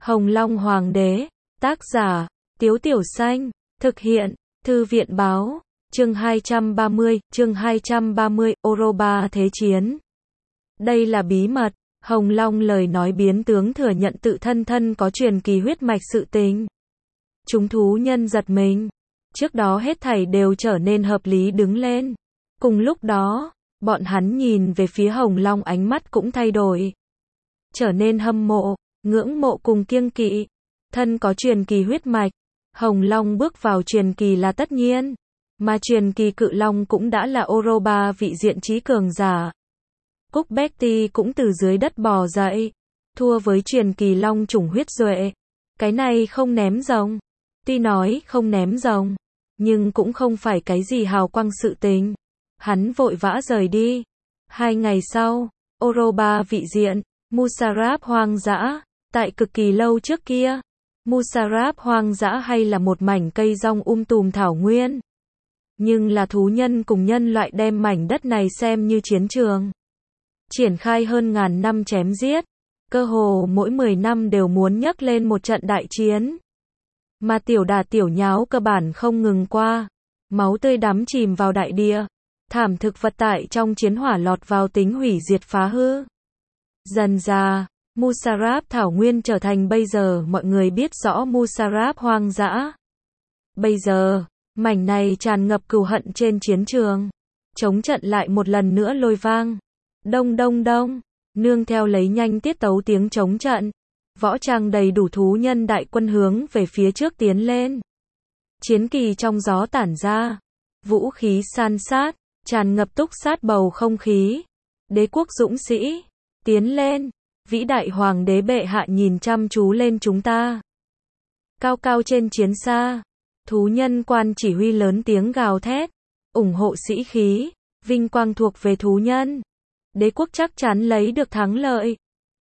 Hồng Long Hoàng đế, tác giả, Tiếu Tiểu Xanh, thực hiện, Thư viện báo, chương 230, Oroba Thế Chiến. Đây là bí mật, Hồng Long lời nói biến tướng thừa nhận tự thân có truyền kỳ huyết mạch sự tình. Chúng thú nhân giật mình, trước đó hết thảy đều trở nên hợp lý đứng lên. Cùng lúc đó, bọn hắn nhìn về phía Hồng Long ánh mắt cũng thay đổi. Trở nên hâm mộ, ngưỡng mộ cùng kiêng kỵ. Thân có truyền kỳ huyết mạch, Hồng Long bước vào truyền kỳ là tất nhiên. Mà truyền kỳ cự long cũng đã là Oroba vị diện trí cường giả. Cúc Betty cũng từ dưới đất bò dậy. Thua với truyền kỳ long chủng huyết duệ. Cái này không ném rồng. Tuy nói không ném rồng, nhưng cũng không phải cái gì hào quang sự tình. Hắn vội vã rời đi. 2 ngày sau, Oroba vị diện, Musarab hoang dã. Tại cực kỳ lâu trước kia, Musarab hoang dã hay là một mảnh cây rong tùm thảo nguyên. Nhưng là thú nhân cùng nhân loại đem mảnh đất này xem như chiến trường. Triển khai hơn ngàn năm chém giết. Cơ hồ mỗi 10 năm đều muốn nhấc lên một trận đại chiến. Mà tiểu đà tiểu nháo cơ bản không ngừng qua. Máu tươi đắm chìm vào đại địa. Thảm thực vật tại trong chiến hỏa lọt vào tính hủy diệt phá hư. Dần dà, Musarab thảo nguyên trở thành bây giờ mọi người biết rõ Musarab hoang dã. Bây giờ, mảnh này tràn ngập cừu hận trên chiến trường. Chống trận lại một lần nữa lôi vang. Đông đông đông, nương theo lấy nhanh tiết tấu tiếng chống trận. Võ trang đầy đủ thú nhân đại quân hướng về phía trước tiến lên. Chiến kỳ trong gió tản ra. Vũ khí san sát, tràn ngập túc sát bầu không khí. Đế quốc dũng sĩ, tiến lên. Vĩ đại hoàng đế bệ hạ nhìn chăm chú lên chúng ta. Cao cao trên chiến xa, thú nhân quan chỉ huy lớn tiếng gào thét, ủng hộ sĩ khí, vinh quang thuộc về thú nhân. Đế quốc chắc chắn lấy được thắng lợi.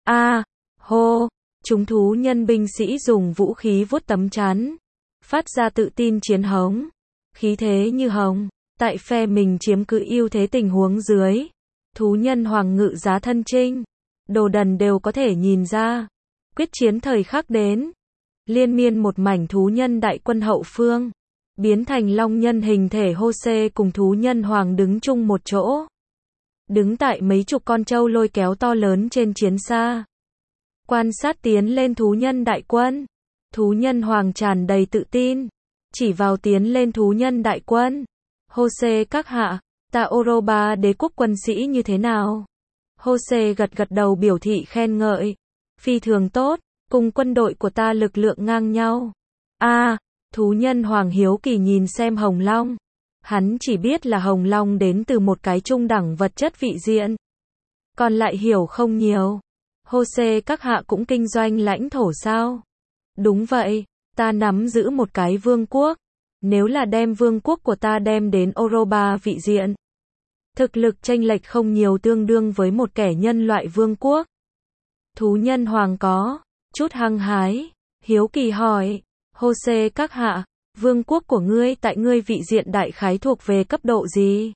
Hô, chúng thú nhân binh sĩ dùng vũ khí vuốt tấm chắn, phát ra tự tin chiến hống, khí thế như hồng. Tại phe mình chiếm cứ ưu thế tình huống dưới, thú nhân hoàng ngự giá thân chinh. Đồ đần đều có thể nhìn ra. Quyết chiến thời khắc đến. Liên miên một mảnh thú nhân đại quân hậu phương. Biến thành long nhân hình thể Hose cùng thú nhân hoàng đứng chung một chỗ. Đứng tại mấy chục con trâu lôi kéo to lớn trên chiến xa. Quan sát tiến lên thú nhân đại quân. Thú nhân hoàng tràn đầy tự tin. Chỉ vào tiến lên thú nhân đại quân. Hose các hạ, ta Oroba đế quốc quân sĩ như thế nào? Hose gật đầu biểu thị khen ngợi. Phi thường tốt, cùng quân đội của ta lực lượng ngang nhau. Thú nhân hoàng hiếu kỳ nhìn xem Hồng Long. Hắn chỉ biết là Hồng Long đến từ một cái trung đẳng vật chất vị diện. Còn lại hiểu không nhiều. Hose các hạ cũng kinh doanh lãnh thổ sao? Đúng vậy, ta nắm giữ một cái vương quốc. Nếu là đem vương quốc của ta đem đến Oroba vị diện, thực lực chênh lệch không nhiều tương đương với một kẻ nhân loại vương quốc. Thú nhân hoàng có chút hăng hái, hiếu kỳ hỏi, Hose các hạ, vương quốc của ngươi tại ngươi vị diện đại khái thuộc về cấp độ gì?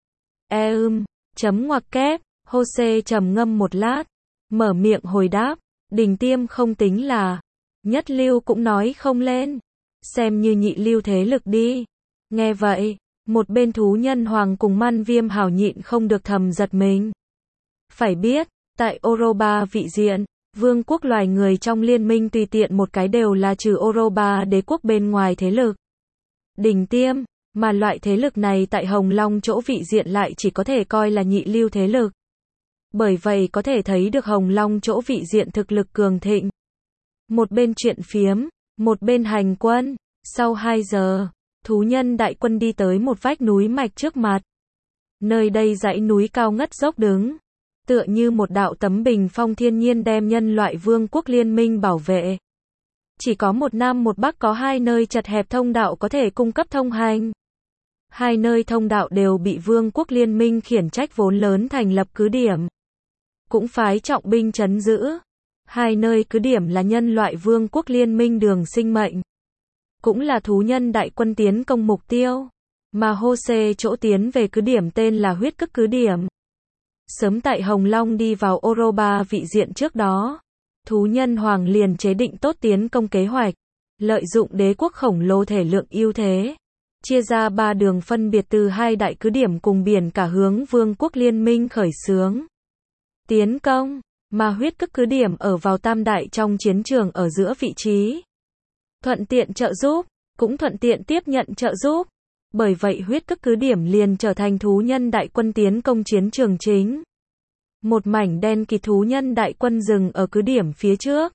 Chấm ngoặc kép, Hose trầm ngâm một lát, mở miệng hồi đáp, đỉnh tiêm không tính là, nhất lưu cũng nói không lên, xem như nhị lưu thế lực đi. Nghe vậy, một bên thú nhân hoàng cùng Man Viêm Hào nhịn không được thầm giật mình. Phải biết, tại Oroba vị diện, vương quốc loài người trong liên minh tùy tiện một cái đều là trừ Oroba đế quốc bên ngoài thế lực đỉnh tiêm, mà loại thế lực này tại Hồng Long chỗ vị diện lại chỉ có thể coi là nhị lưu thế lực. Bởi vậy có thể thấy được Hồng Long chỗ vị diện thực lực cường thịnh. Một bên chuyện phiếm, một bên hành quân. Sau 2 giờ, thú nhân đại quân đi tới một vách núi mạch trước mặt. Nơi đây dãy núi cao ngất dốc đứng, tựa như một đạo tấm bình phong thiên nhiên đem nhân loại vương quốc liên minh bảo vệ. Chỉ có một nam một bắc, có 2 nơi chật hẹp thông đạo có thể cung cấp thông hành. 2 nơi thông đạo đều bị vương quốc liên minh khiển trách vốn lớn thành lập cứ điểm. Cũng phái trọng binh trấn giữ. 2 nơi cứ điểm là nhân loại vương quốc liên minh đường sinh mệnh. Cũng là thú nhân đại quân tiến công mục tiêu. Mà Hose chỗ tiến về cứ điểm tên là huyết cức cứ điểm. Sớm tại Hồng Long đi vào Oroba vị diện trước đó, thú nhân hoàng liền chế định tốt tiến công kế hoạch, lợi dụng đế quốc khổng lồ thể lượng ưu thế, chia ra 3 đường phân biệt từ 2 đại cứ điểm cùng biển cả hướng vương quốc liên minh khởi xướng tiến công, mà huyết cức cứ điểm ở vào tam đại trong chiến trường ở giữa vị trí. Thuận tiện trợ giúp, cũng thuận tiện tiếp nhận trợ giúp. Bởi vậy huyết cức cứ điểm liền trở thành thú nhân đại quân tiến công chiến trường chính. Một mảnh đen kịt thú nhân đại quân dừng ở cứ điểm phía trước.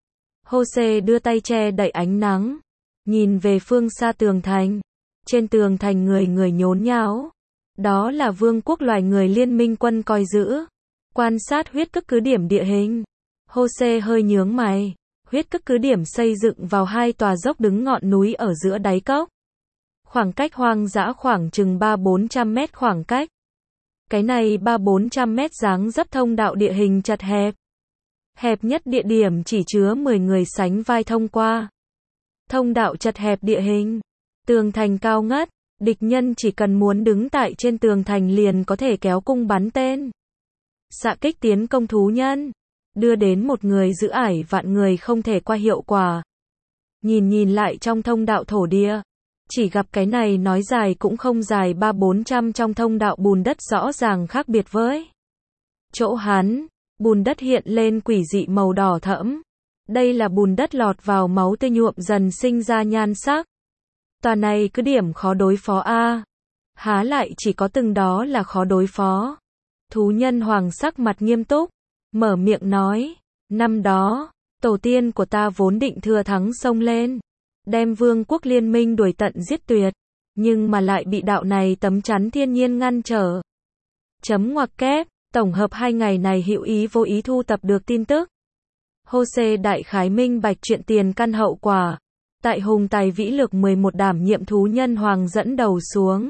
Jose đưa tay che đậy ánh nắng, nhìn về phương xa tường thành. Trên tường thành người người nhốn nháo. Đó là vương quốc loài người liên minh quân coi giữ. Quan sát huyết cức cứ điểm địa hình. Jose hơi nhướng mày. Huyết cức cứ điểm xây dựng vào 2 tòa dốc đứng ngọn núi ở giữa đáy cốc. Khoảng cách hoang dã khoảng chừng 300-400 mét khoảng cách. Cái này 300-400 mét dáng dấp thông đạo địa hình chật hẹp. Hẹp nhất địa điểm chỉ chứa 10 người sánh vai thông qua. Thông đạo chật hẹp địa hình. Tường thành cao ngất. Địch nhân chỉ cần muốn đứng tại trên tường thành liền có thể kéo cung bắn tên. Xạ kích tiến công thú nhân. Đưa đến một người giữ ải vạn người không thể qua hiệu quả. Nhìn lại trong thông đạo thổ địa. Chỉ gặp cái này nói dài cũng không dài 300-400 trong thông đạo bùn đất rõ ràng khác biệt với chỗ hắn, bùn đất hiện lên quỷ dị màu đỏ thẫm. Đây là bùn đất lọt vào máu tươi nhuộm dần sinh ra nhan sắc. Tòa này cứ điểm khó đối phó a. Há lại chỉ có từng đó là khó đối phó. Thú nhân hoàng sắc mặt nghiêm túc, mở miệng nói, năm đó, tổ tiên của ta vốn định thừa thắng xông lên, đem vương quốc liên minh đuổi tận giết tuyệt, nhưng mà lại bị đạo này tấm chắn thiên nhiên ngăn trở. Chấm ngoặc kép, tổng hợp 2 ngày này hữu ý vô ý thu tập được tin tức. Jose đại khái minh bạch chuyện tiền căn hậu quả. Tại hùng tài vĩ lực 11 đảm nhiệm thú nhân hoàng dẫn đầu xuống.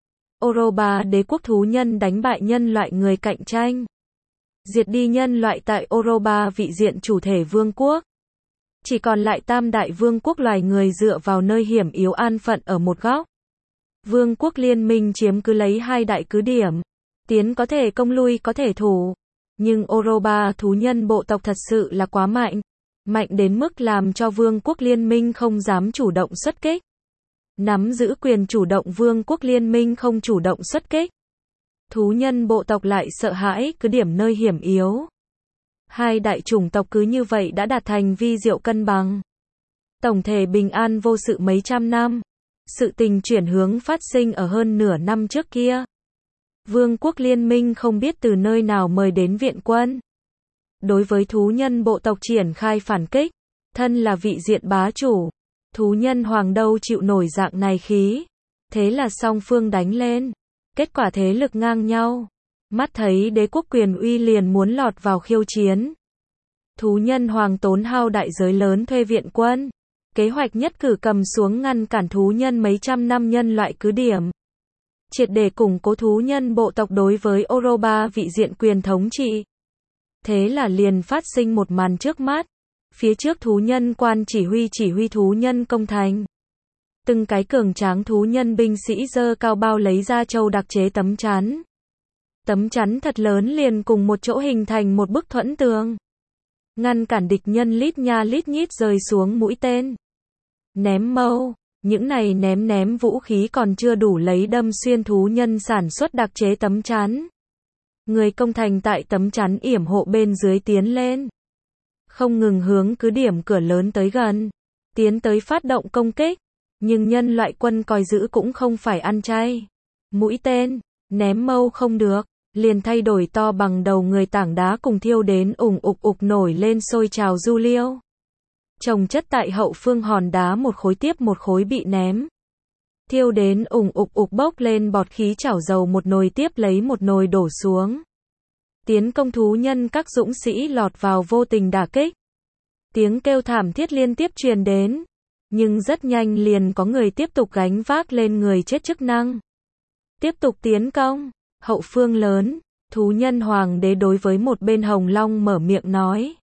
Oroba đế quốc thú nhân đánh bại nhân loại người cạnh tranh. Diệt đi nhân loại tại Oroba vị diện chủ thể vương quốc. Chỉ còn lại tam đại vương quốc loài người dựa vào nơi hiểm yếu an phận ở một góc. Vương quốc liên minh chiếm cứ lấy 2 đại cứ điểm. Tiến có thể công lui có thể thủ. Nhưng Oroba thú nhân bộ tộc thật sự là quá mạnh. Mạnh đến mức làm cho vương quốc liên minh không dám chủ động xuất kích. Nắm giữ quyền chủ động vương quốc liên minh không chủ động xuất kích. Thú nhân bộ tộc lại sợ hãi cứ điểm nơi hiểm yếu. 2 đại chủng tộc cứ như vậy đã đạt thành vi diệu cân bằng. Tổng thể bình an vô sự mấy trăm năm. Sự tình chuyển hướng phát sinh ở hơn nửa năm trước kia. Vương quốc liên minh không biết từ nơi nào mời đến viện quân. Đối với thú nhân bộ tộc triển khai phản kích. Thân là vị diện bá chủ. Thú nhân hoàng đâu chịu nổi dạng này khí. Thế là song phương đánh lên. Kết quả thế lực ngang nhau. Mắt thấy đế quốc quyền uy liền muốn lọt vào khiêu chiến. Thú nhân hoàng tốn hao đại giới lớn thuê viện quân. Kế hoạch nhất cử cầm xuống ngăn cản thú nhân mấy trăm năm nhân loại cứ điểm. Triệt để củng cố thú nhân bộ tộc đối với Oroba vị diện quyền thống trị. Thế là liền phát sinh một màn trước mắt. Phía trước thú nhân quan chỉ huy thú nhân công thành. Từng cái cường tráng thú nhân binh sĩ dơ cao bao lấy ra châu đặc chế tấm chắn. Tấm chắn thật lớn liền cùng một chỗ hình thành một bức thuẫn tường. Ngăn cản địch nhân lít nha lít nhít rơi xuống mũi tên. Ném mâu. Những này ném vũ khí còn chưa đủ lấy đâm xuyên thú nhân sản xuất đặc chế tấm chắn. Người công thành tại tấm chắn yểm hộ bên dưới tiến lên. Không ngừng hướng cứ điểm cửa lớn tới gần. Tiến tới phát động công kích. Nhưng nhân loại quân coi giữ cũng không phải ăn chay. Mũi tên, ném mâu không được. Liền thay đổi to bằng đầu người tảng đá cùng thiêu đến ủng ục nổi lên sôi trào du liêu. Chồng chất tại hậu phương hòn đá một khối tiếp một khối bị ném. Thiêu đến ủng ục bốc lên bọt khí chảo dầu một nồi tiếp lấy một nồi đổ xuống. Tiến công thú nhân các dũng sĩ lọt vào vô tình đả kích. Tiếng kêu thảm thiết liên tiếp truyền đến. Nhưng rất nhanh liền có người tiếp tục gánh vác lên người chết chức năng. Tiếp tục tiến công. Hậu phương lớn, thú nhân hoàng đế đối với một bên Hồng Long mở miệng nói.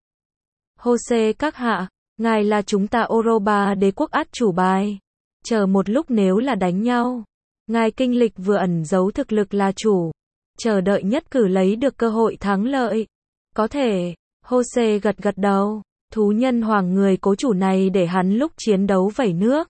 Jose các hạ, ngài là chúng ta Oroba đế quốc át chủ bài. Chờ một lúc nếu là đánh nhau. Ngài kinh lịch vừa ẩn giấu thực lực là chủ. Chờ đợi nhất cử lấy được cơ hội thắng lợi. Có thể, Jose gật đầu. Thú nhân hoàng người cố chủ này để hắn lúc chiến đấu vẩy nước.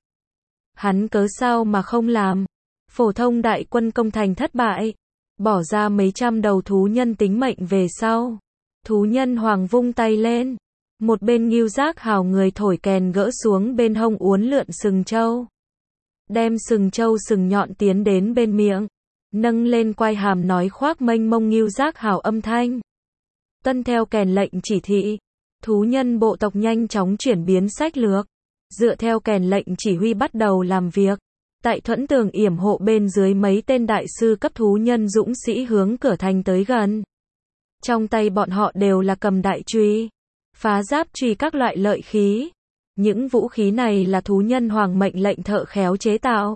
Hắn cớ sao mà không làm? Phổ thông đại quân công thành thất bại, bỏ ra mấy trăm đầu thú nhân tính mệnh về sau. Thú nhân hoàng vung tay lên. Một bên Ngưu Giác Hào người thổi kèn gỡ xuống bên hông uốn lượn sừng trâu. Đem sừng trâu sừng nhọn tiến đến bên miệng. Nâng lên quai hàm nói khoác mênh mông Ngưu Giác Hào âm thanh. Tuân theo kèn lệnh chỉ thị. Thú nhân bộ tộc nhanh chóng chuyển biến sách lược. Dựa theo kèn lệnh chỉ huy bắt đầu làm việc. Tại thuẫn tường yểm hộ bên dưới mấy tên đại sư cấp thú nhân dũng sĩ hướng cửa thành tới gần. Trong tay bọn họ đều là cầm đại chùy, phá giáp chùy các loại lợi khí. Những vũ khí này là thú nhân hoàng mệnh lệnh thợ khéo chế tạo.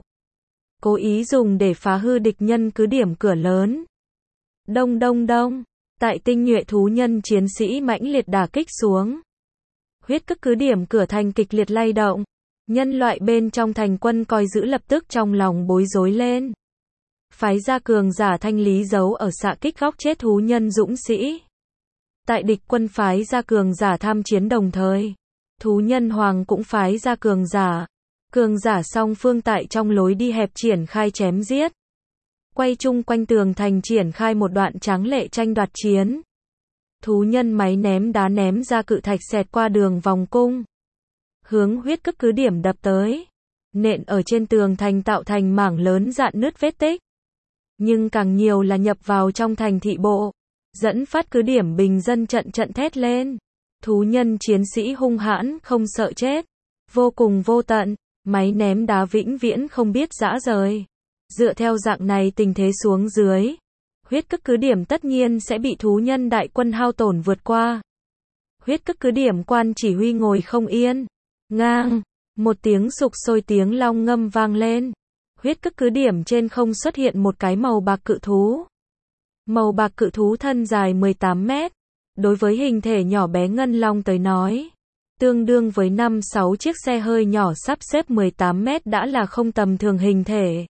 Cố ý dùng để phá hư địch nhân cứ điểm cửa lớn. Đông đông đông. Tại tinh nhuệ thú nhân chiến sĩ mãnh liệt đả kích xuống. Huyết cức cứ điểm cửa thành kịch liệt lay động. Nhân loại bên trong thành quân coi giữ lập tức trong lòng bối rối lên. Phái ra cường giả thanh lý giấu ở xạ kích góc chết thú nhân dũng sĩ. Tại địch quân phái ra cường giả tham chiến đồng thời. Thú nhân hoàng cũng phái ra cường giả. Cường giả song phương tại trong lối đi hẹp triển khai chém giết. Quay chung quanh tường thành triển khai một đoạn tráng lệ tranh đoạt chiến. Thú nhân máy ném đá ném ra cự thạch xẹt qua đường vòng cung. Hướng huyết cức cứ điểm đập tới. Nện ở trên tường thành tạo thành mảng lớn rạn nứt vết tích. Nhưng càng nhiều là nhập vào trong thành thị bộ. Dẫn phát cứ điểm bình dân trận trận thét lên. Thú nhân chiến sĩ hung hãn không sợ chết. Vô cùng vô tận. Máy ném đá vĩnh viễn không biết rã rời. Dựa theo dạng này tình thế xuống dưới. Huyết cức cứ điểm tất nhiên sẽ bị thú nhân đại quân hao tổn vượt qua. Huyết cức cứ điểm quan chỉ huy ngồi không yên. Ngang. Một tiếng sục sôi tiếng long ngâm vang lên. Huyết cức cứ điểm trên không xuất hiện một cái màu bạc cự thú. Màu bạc cự thú thân dài 18 mét. Đối với hình thể nhỏ bé ngân long tới nói. Tương đương với 5-6 chiếc xe hơi nhỏ sắp xếp 18 mét đã là không tầm thường hình thể.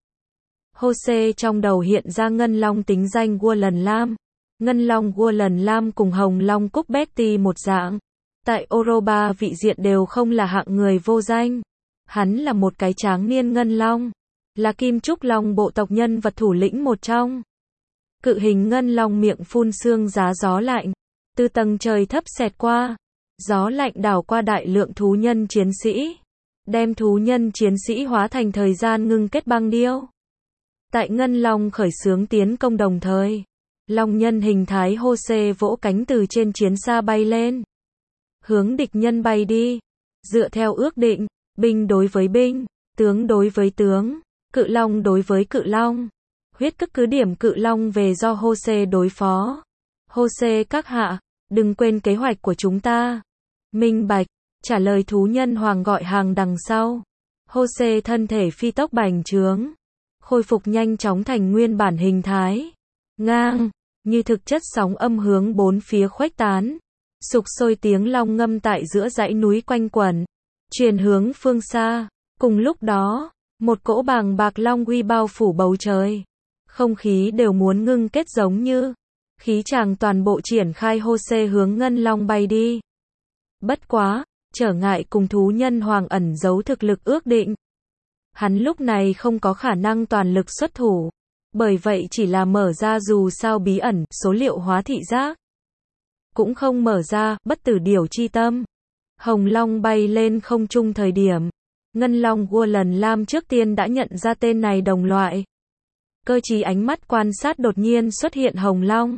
Jose trong đầu hiện ra ngân long tính danh Woolen Lam. Ngân long Woolen Lam cùng hồng long Cúc Betty một dạng. Tại Europa vị diện đều không là hạng người vô danh. Hắn là một cái tráng niên ngân long. Là Kim Trúc Long bộ tộc nhân vật thủ lĩnh một trong. Cự hình ngân long miệng phun sương giá gió lạnh. Từ tầng trời thấp xẹt qua. Gió lạnh đảo qua đại lượng thú nhân chiến sĩ. Đem thú nhân chiến sĩ hóa thành thời gian ngưng kết băng điêu. Tại ngân long khởi xướng tiến công đồng thời. Long nhân hình thái Jose vỗ cánh từ trên chiến xa bay lên. Hướng địch nhân bay đi. Dựa theo ước định, binh đối với binh, tướng đối với tướng, cự long đối với cự long. Huyết cức cứ điểm cự long về do Jose đối phó. Jose các hạ, đừng quên kế hoạch của chúng ta. Minh bạch, trả lời thú nhân hoàng gọi hàng đằng sau. Jose thân thể phi tốc bành trướng. Khôi phục nhanh chóng thành nguyên bản hình thái. Ngang, như thực chất sóng âm hướng bốn phía khuếch tán. Sục sôi tiếng long ngâm tại giữa dãy núi quanh quẩn. Truyền hướng phương xa. Cùng lúc đó, một cỗ bàng bạc long uy bao phủ bầu trời. Không khí đều muốn ngưng kết giống như. Khí tràng toàn bộ triển khai Jose hướng ngân long bay đi. Bất quá, trở ngại cùng thú nhân hoàng ẩn giấu thực lực ước định. Hắn lúc này không có khả năng toàn lực xuất thủ. Bởi vậy chỉ là mở ra dù sao bí ẩn, số liệu hóa thị giác. Cũng không mở ra, bất tử điểu chi tâm. Hồng Long bay lên không trung thời điểm. Ngân Long Woolen Lam trước tiên đã nhận ra tên này đồng loại. Cơ trí ánh mắt quan sát đột nhiên xuất hiện Hồng Long.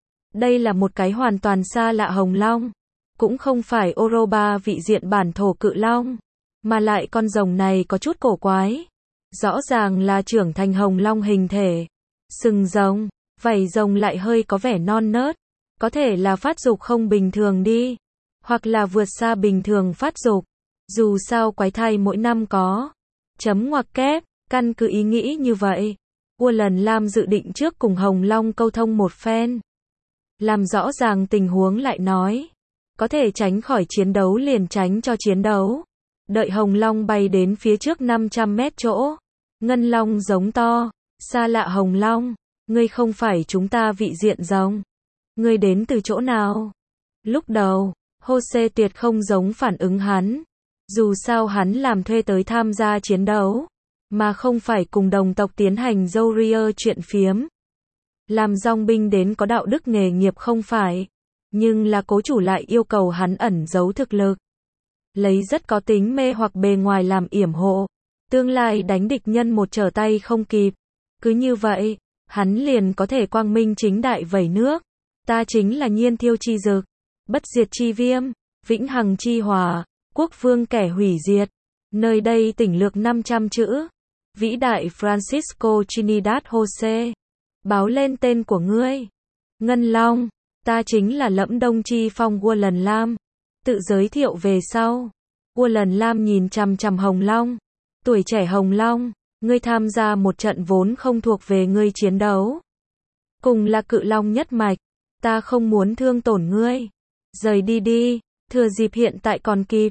Đây là một cái hoàn toàn xa lạ Hồng Long. Cũng không phải Europa vị diện bản thổ cự long. Mà lại con rồng này có chút cổ quái. Rõ ràng là trưởng thành Hồng Long hình thể. Sừng rồng, vảy rồng lại hơi có vẻ non nớt. Có thể là phát dục không bình thường đi. Hoặc là vượt xa bình thường phát dục. Dù sao quái thai mỗi năm có. Chấm ngoặc kép, căn cứ ý nghĩ như vậy. Woolen Lam dự định trước cùng Hồng Long câu thông một phen. Làm rõ ràng tình huống lại nói. Có thể tránh khỏi chiến đấu liền tránh cho chiến đấu. Đợi Hồng Long bay đến phía trước 500 mét chỗ. Ngân Long giống to. Xa lạ Hồng Long. Ngươi không phải chúng ta vị diện rồng. Ngươi đến từ chỗ nào? Lúc đầu, Jose tuyệt không giống phản ứng hắn. Dù sao hắn làm thuê tới tham gia chiến đấu, mà không phải cùng đồng tộc tiến hành Warrior chuyện phiếm. Làm dòng binh đến có đạo đức nghề nghiệp không phải, nhưng là cố chủ lại yêu cầu hắn ẩn giấu thực lực. Lấy rất có tính mê hoặc bề ngoài làm yểm hộ, tương lai đánh địch nhân một trở tay không kịp. Cứ như vậy, hắn liền có thể quang minh chính đại vẩy nước. Ta chính là nhiên thiêu chi dực, bất diệt chi viêm, vĩnh hằng chi hỏa, quốc vương kẻ hủy diệt. Nơi đây tỉnh lược 500 chữ. Vĩ đại Francisco Trinidad Jose, báo lên tên của ngươi. Ngân Long, ta chính là Lẫm Đông Chi Phong Warren Lam. Tự giới thiệu về sau. Warren Lam nhìn chằm chằm Hồng Long. Tuổi trẻ Hồng Long, ngươi tham gia một trận vốn không thuộc về ngươi chiến đấu. Cùng là cự long nhất mạch, ta không muốn thương tổn ngươi. Rời đi đi, thừa dịp hiện tại còn kịp.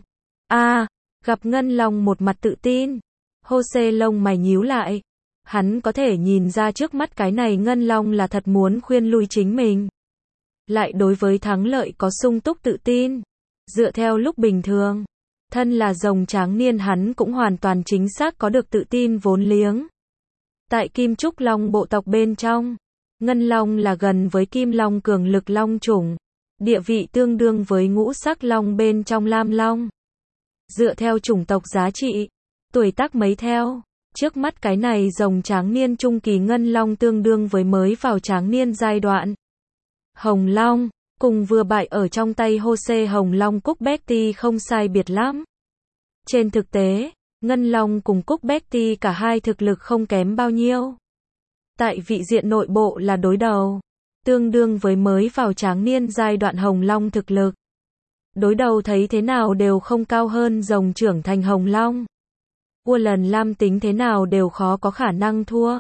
Gặp Ngân Long một mặt tự tin. Jose lông mày nhíu lại. Hắn có thể nhìn ra trước mắt cái này Ngân Long là thật muốn khuyên lui chính mình. Lại đối với thắng lợi có sung túc tự tin. Dựa theo lúc bình thường, thân là rồng tráng niên hắn cũng hoàn toàn chính xác có được tự tin vốn liếng. Tại Kim Trúc Long bộ tộc bên trong, Ngân Long là gần với Kim Long cường lực long chủng, địa vị tương đương với ngũ sắc long bên trong Lam Long. Dựa theo chủng tộc giá trị, tuổi tác mấy theo, trước mắt cái này rồng tráng niên trung kỳ Ngân Long tương đương với mới vào tráng niên giai đoạn. Hồng Long, cùng vừa bại ở trong tay Jose Hồng Long Cúc Betty không sai biệt lắm. Trên thực tế, Ngân Long cùng Cúc Betty cả hai thực lực không kém bao nhiêu. Tại vị diện nội bộ là đối đầu, tương đương với mới vào tráng niên giai đoạn Hồng Long thực lực. Đối đầu thấy thế nào đều không cao hơn rồng trưởng thành Hồng Long. Warren Lam tính thế nào đều khó có khả năng thua.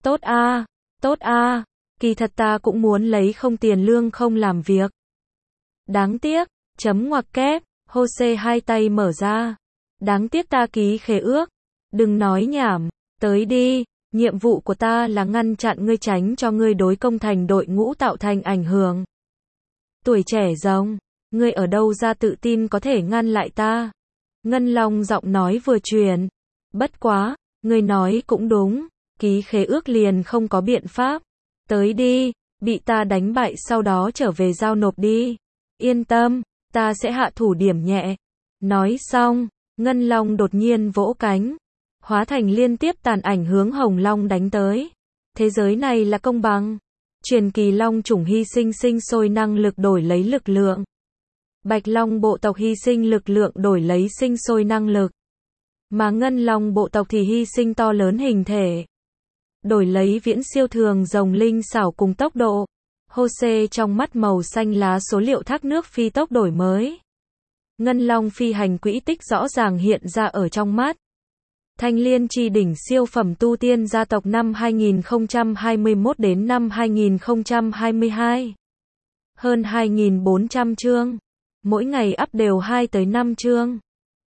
Tốt a, kỳ thật ta cũng muốn lấy không tiền lương không làm việc. Đáng tiếc, chấm ngoặc kép, Jose hai tay mở ra. Đáng tiếc ta ký khế ước. Đừng nói nhảm, tới đi, nhiệm vụ của ta là ngăn chặn ngươi tránh cho ngươi đối công thành đội ngũ tạo thành ảnh hưởng. Tuổi trẻ rồng, ngươi ở đâu ra tự tin có thể ngăn lại ta? Ngân Long giọng nói vừa truyền. Bất quá, ngươi nói cũng đúng, ký khế ước liền không có biện pháp. Tới đi, bị ta đánh bại sau đó trở về giao nộp đi. Yên tâm, ta sẽ hạ thủ điểm nhẹ. Nói xong, Ngân Long đột nhiên vỗ cánh, hóa thành liên tiếp tàn ảnh hướng Hồng Long đánh tới. Thế giới này là công bằng. Truyền kỳ Long chủng hy sinh sinh sôi năng lực đổi lấy lực lượng. Bạch Long bộ tộc hy sinh lực lượng đổi lấy sinh sôi năng lực. Mà Ngân Long bộ tộc thì hy sinh to lớn hình thể, đổi lấy viễn siêu thường rồng linh xảo cùng tốc độ. Jose trong mắt màu xanh lá số liệu thác nước phi tốc đổi mới. Ngân Long phi hành quỹ tích rõ ràng hiện ra ở trong mắt. Thanh Liên chi đỉnh siêu phẩm tu tiên gia tộc năm 2021 đến năm 2022. Hơn 2.400 chương. Mỗi ngày up đều 2 tới 5 chương.